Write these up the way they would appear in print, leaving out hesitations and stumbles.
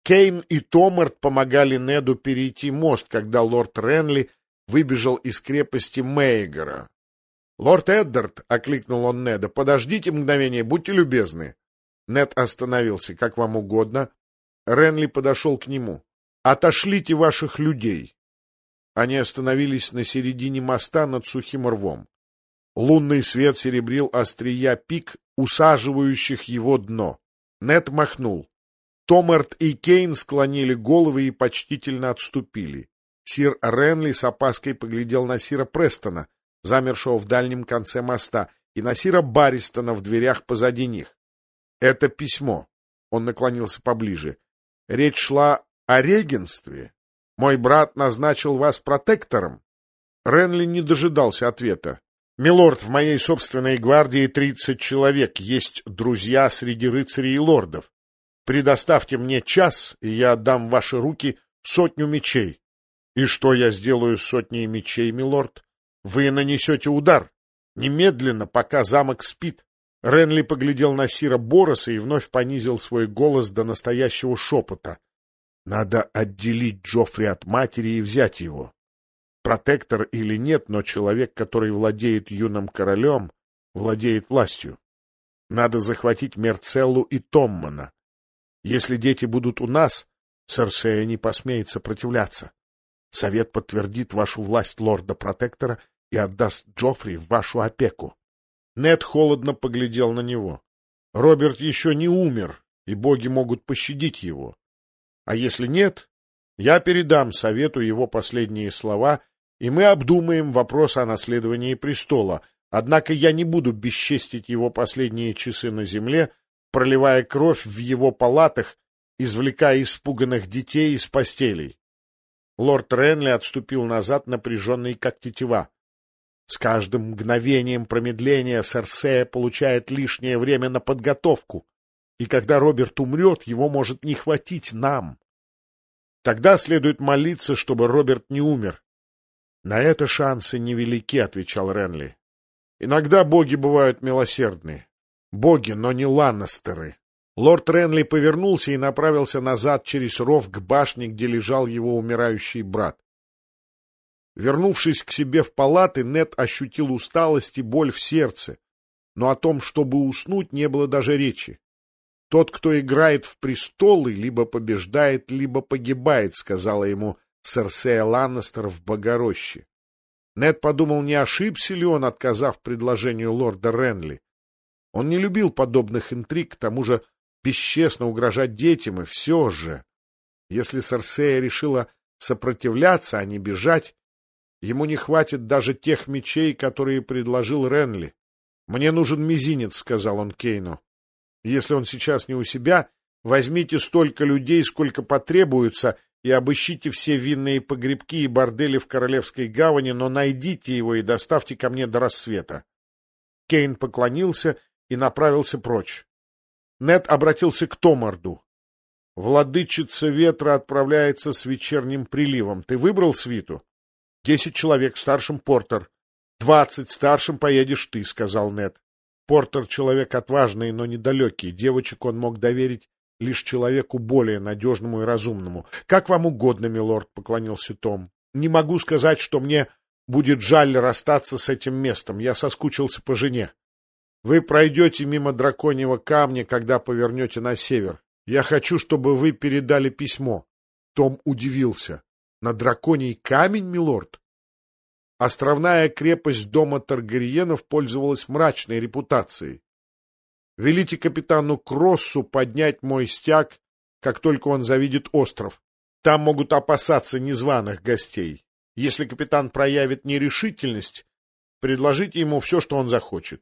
Кейн и Томарт помогали Неду перейти мост, когда лорд Ренли выбежал из крепости Мейгера. — Лорд Эддард, — окликнул он Неда, — подождите мгновение, будьте любезны. Нед остановился. — Как вам угодно. Ренли подошел к нему. — Отошлите ваших людей. Они остановились на середине моста над сухим рвом. Лунный свет серебрил острия пик, усаживающих его дно. Нед махнул. Томарт и Кейн склонили головы и почтительно отступили. Сир Ренли с опаской поглядел на сира Престона, замершего в дальнем конце моста, и на сира Барристона в дверях позади них. — Это письмо. Он наклонился поближе. — Речь шла о регенстве. Мой брат назначил вас протектором. Ренли не дожидался ответа. — Милорд, в моей собственной гвардии 30 человек, есть друзья среди рыцарей и лордов. Предоставьте мне час, и я отдам в ваши руки 100 мечей. — И что я сделаю с 100 мечей, милорд? Вы нанесете удар. Немедленно, пока замок спит. Ренли поглядел на сира Бороса и вновь понизил свой голос до настоящего шепота. Надо отделить Джоффри от матери и взять его. Протектор или нет, но человек, который владеет юным королем, владеет властью. Надо захватить Мерцеллу и Томмана. Если дети будут у нас, Серсея не посмеет сопротивляться. Совет подтвердит вашу власть лорда-протектора и отдаст Джоффри в вашу опеку. Нед холодно поглядел на него. Роберт еще не умер, и боги могут пощадить его. А если нет, я передам совету его последние слова, и мы обдумаем вопрос о наследовании престола. Однако я не буду бесчестить его последние часы на земле, проливая кровь в его палатах, извлекая испуганных детей из постелей. Лорд Ренли отступил назад, напряженный как тетива. С каждым мгновением промедления Серсея получает лишнее время на подготовку, и когда Роберт умрет, его может не хватить нам. Тогда следует молиться, чтобы Роберт не умер. — На это шансы невелики, — отвечал Ренли. — Иногда боги бывают милосердны. Боги, но не Ланнестеры. Лорд Ренли повернулся и направился назад через ров к башне, где лежал его умирающий брат. Вернувшись к себе в палаты, Нед ощутил усталость и боль в сердце, но о том, чтобы уснуть, не было даже речи. «Тот, кто играет в престолы, либо побеждает, либо погибает», — сказала ему Серсея Ланнестер в Богороще. Нед подумал, не ошибся ли он, отказав предложению лорда Ренли. Он не любил подобных интриг, к тому же бесчестно угрожать детям, и все же, если Серсея решила сопротивляться, а не бежать, ему не хватит даже тех мечей, которые предложил Ренли. — Мне нужен мизинец, — сказал он Кейну. — Если он сейчас не у себя, возьмите столько людей, сколько потребуется, и обыщите все винные погребки и бордели в Королевской гавани, но найдите его и доставьте ко мне до рассвета. Кейн поклонился и направился прочь. Нед обратился к Томарду. — Владычица ветра отправляется с вечерним приливом. Ты выбрал свиту? 10 человек, старшим Портер. 20 старшим поедешь ты, — сказал Нед. Портер — человек отважный, но недалекий. Девочек он мог доверить лишь человеку более надежному и разумному. — Как вам угодно, милорд, — поклонился Том. — Не могу сказать, что мне будет жаль расстаться с этим местом. Я соскучился по жене. Вы пройдете мимо драконьего камня, когда повернете на север. Я хочу, чтобы вы передали письмо. Том удивился. — На драконий камень, милорд? Островная крепость дома Таргариенов пользовалась мрачной репутацией. Велите капитану Кроссу поднять мой стяг, как только он завидит остров. Там могут опасаться незваных гостей. Если капитан проявит нерешительность, предложите ему все, что он захочет.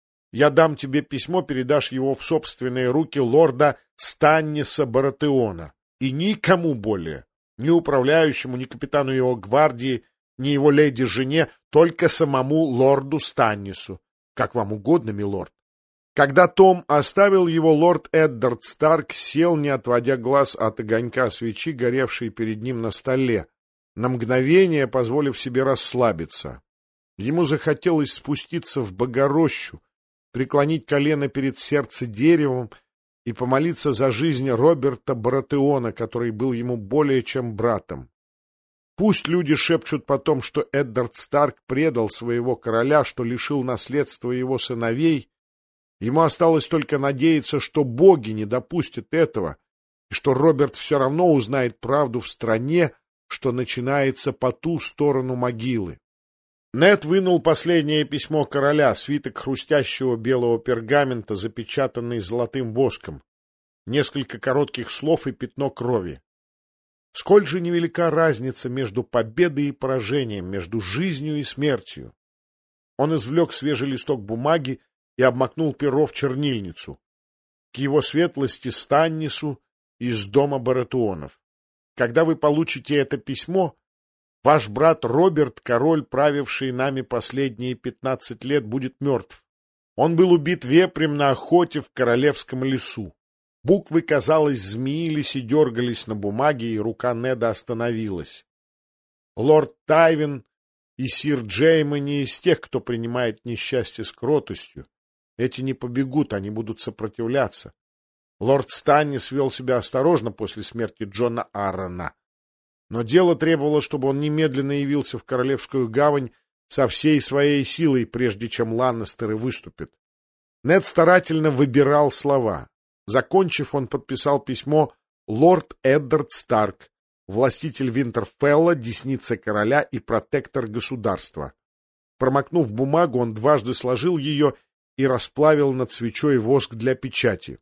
Я дам тебе письмо, передашь его в собственные руки лорда Станниса Баратеона. И никому более, ни управляющему, ни капитану его гвардии, ни его леди-жене, только самому лорду Станнису. Как вам угодно, милорд. Когда Том оставил его, лорд Эддард Старк сел, не отводя глаз от огонька свечи, горевшей перед ним на столе, на мгновение позволив себе расслабиться. Ему захотелось спуститься в Богорощу, преклонить колено перед сердцедеревом и помолиться за жизнь Роберта Баратеона, который был ему более чем братом. Пусть люди шепчут потом, что Эддард Старк предал своего короля, что лишил наследства его сыновей. Ему осталось только надеяться, что боги не допустят этого, и что Роберт все равно узнает правду в стране, что начинается по ту сторону могилы. Нед вынул последнее письмо короля, свиток хрустящего белого пергамента, запечатанный золотым воском, несколько коротких слов и пятно крови. Сколь же невелика разница между победой и поражением, между жизнью и смертью. Он извлек свежий листок бумаги и обмакнул перо в чернильницу. К его светлости Станнису из дома Баратеонов. Когда вы получите это письмо, ваш брат Роберт, король, правивший нами последние 15 лет, будет мертв. Он был убит вепрем на охоте в королевском лесу. Буквы, казалось, змеились и дергались на бумаге, и рука Неда остановилась. Лорд Тайвин и сир Джейма не из тех, кто принимает несчастье с кротостью. Эти не побегут, они будут сопротивляться. Лорд Станнис вел себя осторожно после смерти Джона Аррона. Но дело требовало, чтобы он немедленно явился в Королевскую гавань со всей своей силой, прежде чем Ланнестеры выступят. Нед старательно выбирал слова. Закончив, он подписал письмо «Лорд Эддард Старк, властитель Винтерфелла, десница короля и протектор государства». Промокнув бумагу, он дважды сложил ее и расплавил над свечой воск для печати.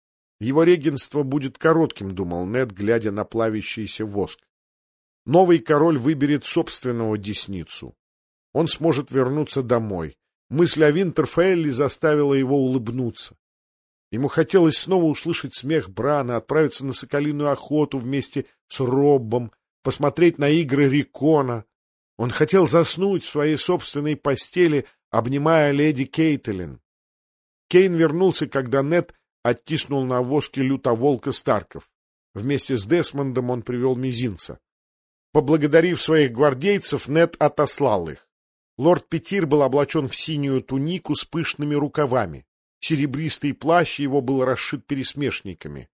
Его регенство будет коротким, думал Нед, глядя на плавящийся воск. Новый король выберет собственного десницу. Он сможет вернуться домой. Мысль о Винтерфелле заставила его улыбнуться. Ему хотелось снова услышать смех Брана, отправиться на соколиную охоту вместе с Роббом, посмотреть на игры Рикона. Он хотел заснуть в своей собственной постели, обнимая леди Кейтлин. Кейн вернулся, когда Нед оттиснул на воске лютоволка Старков. Вместе с Десмондом он привел мизинца. Поблагодарив своих гвардейцев, Нед отослал их. Лорд Петир был облачен в синюю тунику с пышными рукавами. Серебристый плащ его был расшит пересмешниками.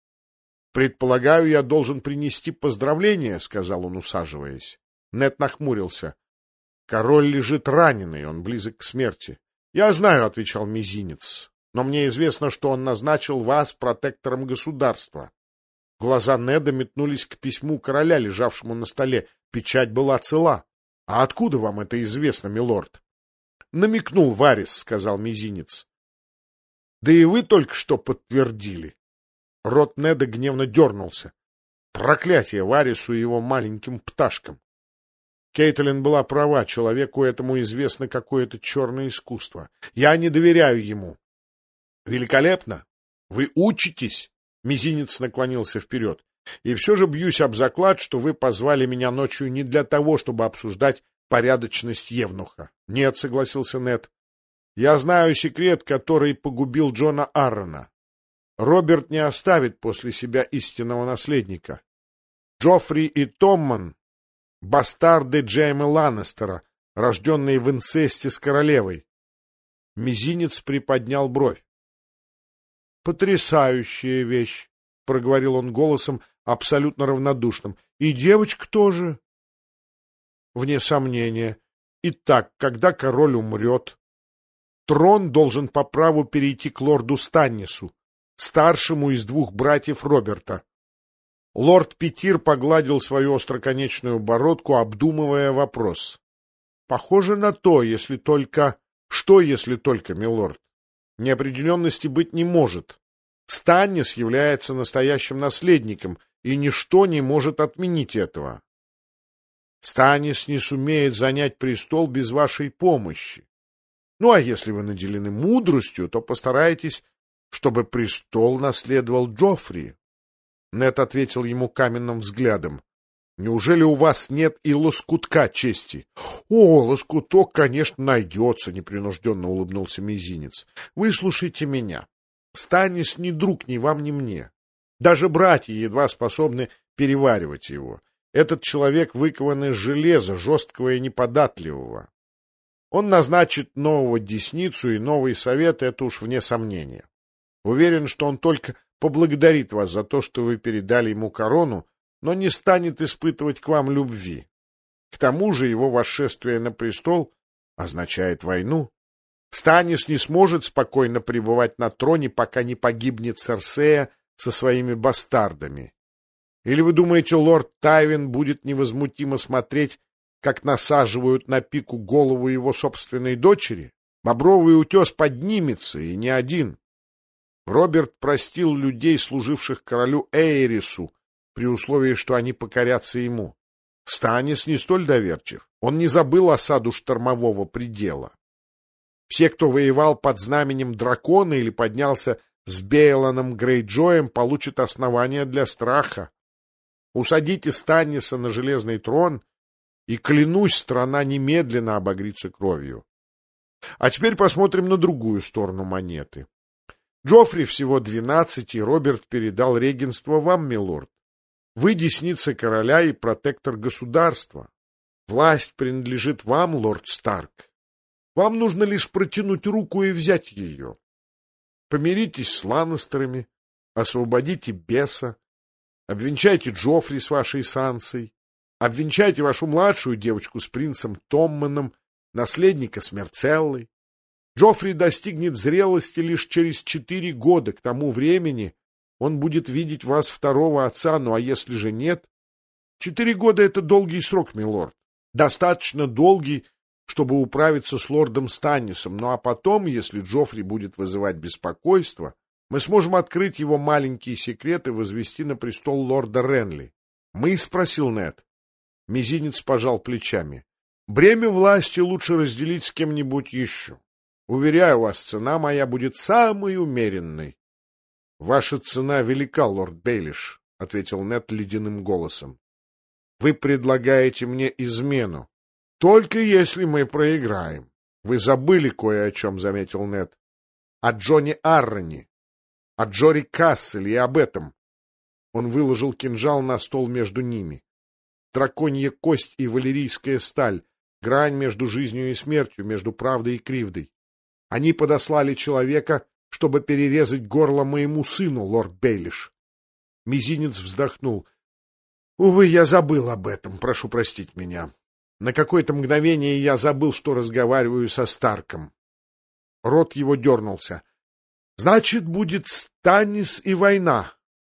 — Предполагаю, я должен принести поздравления, — сказал он, усаживаясь. Нед нахмурился. — Король лежит раненый, он близок к смерти. — Я знаю, — отвечал мизинец, — но мне известно, что он назначил вас протектором государства. Глаза Неда метнулись к письму короля, лежавшему на столе. Печать была цела. — А откуда вам это известно, милорд? — Намекнул Варис, — сказал мизинец. — Да и вы только что подтвердили. Рот Неда гневно дернулся. Проклятие Варису и его маленьким пташкам. Кейтлин была права, человеку этому известно какое-то черное искусство. Я не доверяю ему. — Великолепно! Вы учитесь? Мизинец наклонился вперед. — И все же бьюсь об заклад, что вы позвали меня ночью не для того, чтобы обсуждать порядочность евнуха. — Нет, — согласился Нед. — Я знаю секрет, который погубил Джона Аррона. Роберт не оставит после себя истинного наследника. Джоффри и Томман — бастарды Джейма Ланнестера, рожденные в инцесте с королевой. Мизинец приподнял бровь. — Потрясающая вещь, — проговорил он голосом абсолютно равнодушным. — И девочка тоже. — Вне сомнения. Итак, когда король умрет, трон должен по праву перейти к лорду Станнису, старшему из двух братьев Роберта. Лорд Петир погладил свою остроконечную бородку, обдумывая вопрос. — Похоже на то, если только... Что, если только, милорд? Неопределенности быть не может. Станнис является настоящим наследником, и ничто не может отменить этого. Станнис не сумеет занять престол без вашей помощи. Ну, а если вы наделены мудростью, то постарайтесь, чтобы престол наследовал Джоффри. Нед ответил ему каменным взглядом. — Неужели у вас нет и лоскутка чести? — О, лоскуток, конечно, найдется, — непринужденно улыбнулся мизинец. — Выслушайте меня. Станнис ни друг ни вам, ни мне. Даже братья едва способны переваривать его. Этот человек выкован из железа, жесткого и неподатливого. Он назначит нового десницу и новый совет, это уж вне сомнения. Уверен, что он только поблагодарит вас за то, что вы передали ему корону, но не станет испытывать к вам любви. К тому же его восшествие на престол означает войну. Станнис не сможет спокойно пребывать на троне, пока не погибнет Серсея со своими бастардами. Или вы думаете, лорд Тайвин будет невозмутимо смотреть, как насаживают на пику голову его собственной дочери? Бобровый утес поднимется, и не один. Роберт простил людей, служивших королю Эйрису, при условии, что они покорятся ему. Станнис не столь доверчив. Он не забыл осаду штормового предела. Все, кто воевал под знаменем дракона или поднялся с Бейлоном Грейджоем, получат основания для страха. Усадите Станниса на железный трон, и, клянусь, страна немедленно обогрится кровью. А теперь посмотрим на другую сторону монеты. Джоффри всего 12, и Роберт передал регенство вам, милорд. Вы десница короля и протектор государства. Власть принадлежит вам, лорд Старк. Вам нужно лишь протянуть руку и взять ее. Помиритесь с Ланнистерами, освободите беса, обвенчайте Джоффри с вашей Сансой, обвенчайте вашу младшую девочку с принцем Томменом, наследника с Мерцеллой. Джоффри достигнет зрелости лишь через 4 года. К тому времени он будет видеть вас второго отца, ну а если же нет? 4 года — это долгий срок, милорд. Достаточно долгий, чтобы управиться с лордом Станнисом. Ну а потом, если Джоффри будет вызывать беспокойство, мы сможем открыть его маленькие секреты и возвести на престол лорда Ренли. Мы, спросил Нед. Мизинец пожал плечами. Бремя власти лучше разделить с кем-нибудь еще. Уверяю вас, цена моя будет самой умеренной. — Ваша цена велика, лорд Бейлиш, — ответил Нед ледяным голосом. — Вы предлагаете мне измену. Только если мы проиграем. Вы забыли кое о чем, — заметил Нед. — О Джоне Арроне, о Джори Касселе и об этом. Он выложил кинжал на стол между ними. Драконья кость и валерийская сталь, грань между жизнью и смертью, между правдой и кривдой. Они подослали человека, чтобы перерезать горло моему сыну, лорд Бейлиш. Мизинец вздохнул. — Увы, я забыл об этом, прошу простить меня. На какое-то мгновение я забыл, что разговариваю со Старком. Рот его дернулся. — Значит, будет Станнис и война.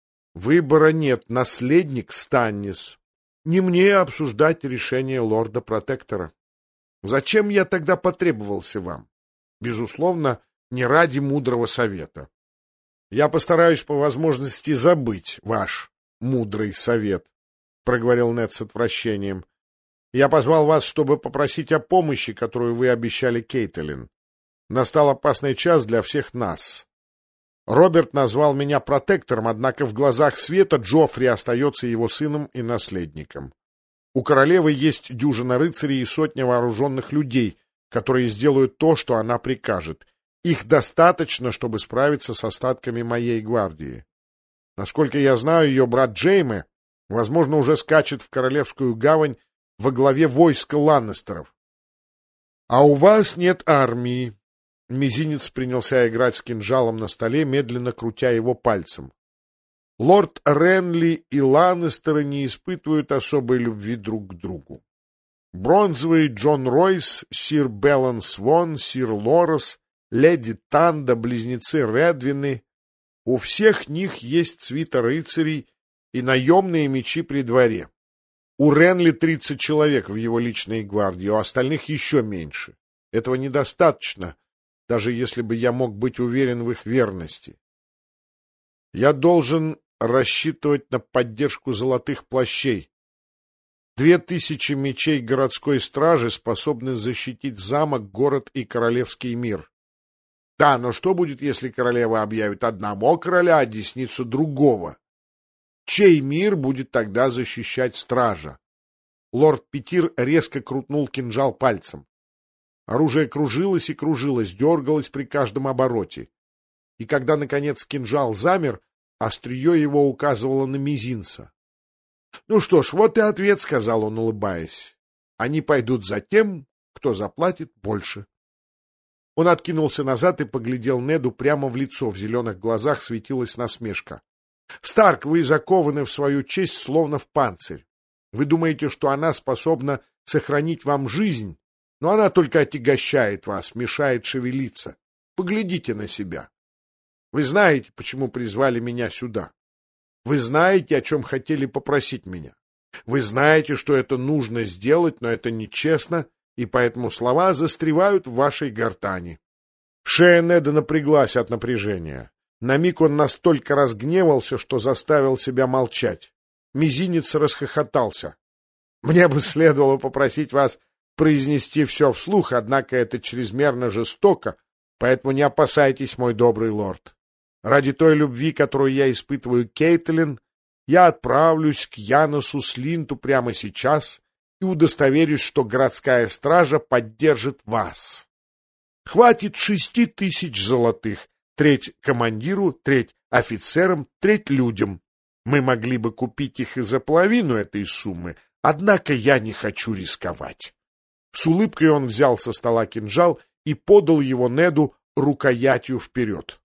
Выбора нет, наследник Станнис. Не мне обсуждать решение лорда-протектора. Зачем я тогда потребовался вам? Безусловно, не ради мудрого совета. Я постараюсь по возможности забыть ваш мудрый совет, — проговорил Нед с отвращением. Я позвал вас, чтобы попросить о помощи, которую вы обещали Кейтлин. Настал опасный час для всех нас. Роберт назвал меня протектором, однако в глазах света Джоффри остается его сыном и наследником. У королевы есть дюжина рыцарей и сотня вооруженных людей, которые сделают то, что она прикажет. Их достаточно, чтобы справиться с остатками моей гвардии. Насколько я знаю, ее брат Джейме, возможно, уже скачет в Королевскую гавань во главе войска Ланнистеров. А у вас нет армии. Мизинец принялся играть с кинжалом на столе, медленно крутя его пальцем. Лорд Ренли и Ланнистеры не испытывают особой любви друг к другу. Бронзовый Джон Ройс, сир Беллан Свон, сир Лорес, леди Танда, близнецы Редвины. У всех них есть свита рыцарей и наемные мечи при дворе. У Ренли 30 человек в его личной гвардии, у остальных еще меньше. Этого недостаточно, даже если бы я мог быть уверен в их верности. Я должен рассчитывать на поддержку золотых плащей. 2000 мечей городской стражи способны защитить замок, город и королевский мир. Да, но что будет, если королева объявит одного короля, а десницу другого? Чей мир будет тогда защищать стража? Лорд Петир резко крутнул кинжал пальцем. Оружие кружилось и кружилось, дергалось при каждом обороте. И когда, наконец, кинжал замер, острие его указывало на мизинца. — Ну что ж, вот и ответ, — сказал он, улыбаясь. — Они пойдут за тем, кто заплатит больше. Он откинулся назад и поглядел Неду прямо в лицо. В зеленых глазах светилась насмешка. «Старк, вы закованы в свою честь, словно в панцирь. Вы думаете, что она способна сохранить вам жизнь, но она только отягощает вас, мешает шевелиться. Поглядите на себя. Вы знаете, почему призвали меня сюда. Вы знаете, о чем хотели попросить меня. Вы знаете, что это нужно сделать, но это нечестно, и поэтому слова застревают в вашей гортани». Шея Неда напряглась от напряжения. На миг он настолько разгневался, что заставил себя молчать. Мизинец расхохотался. «Мне бы следовало попросить вас произнести все вслух, однако это чрезмерно жестоко, поэтому не опасайтесь, мой добрый лорд. Ради той любви, которую я испытываю к Кейтлин, я отправлюсь к Яносу Слинту прямо сейчас и удостоверюсь, что городская стража поддержит вас. Хватит 6000 золотых, треть командиру, треть офицерам, треть людям. Мы могли бы купить их и за половину этой суммы, однако я не хочу рисковать». С улыбкой он взял со стола кинжал и подал его Неду рукоятью вперед.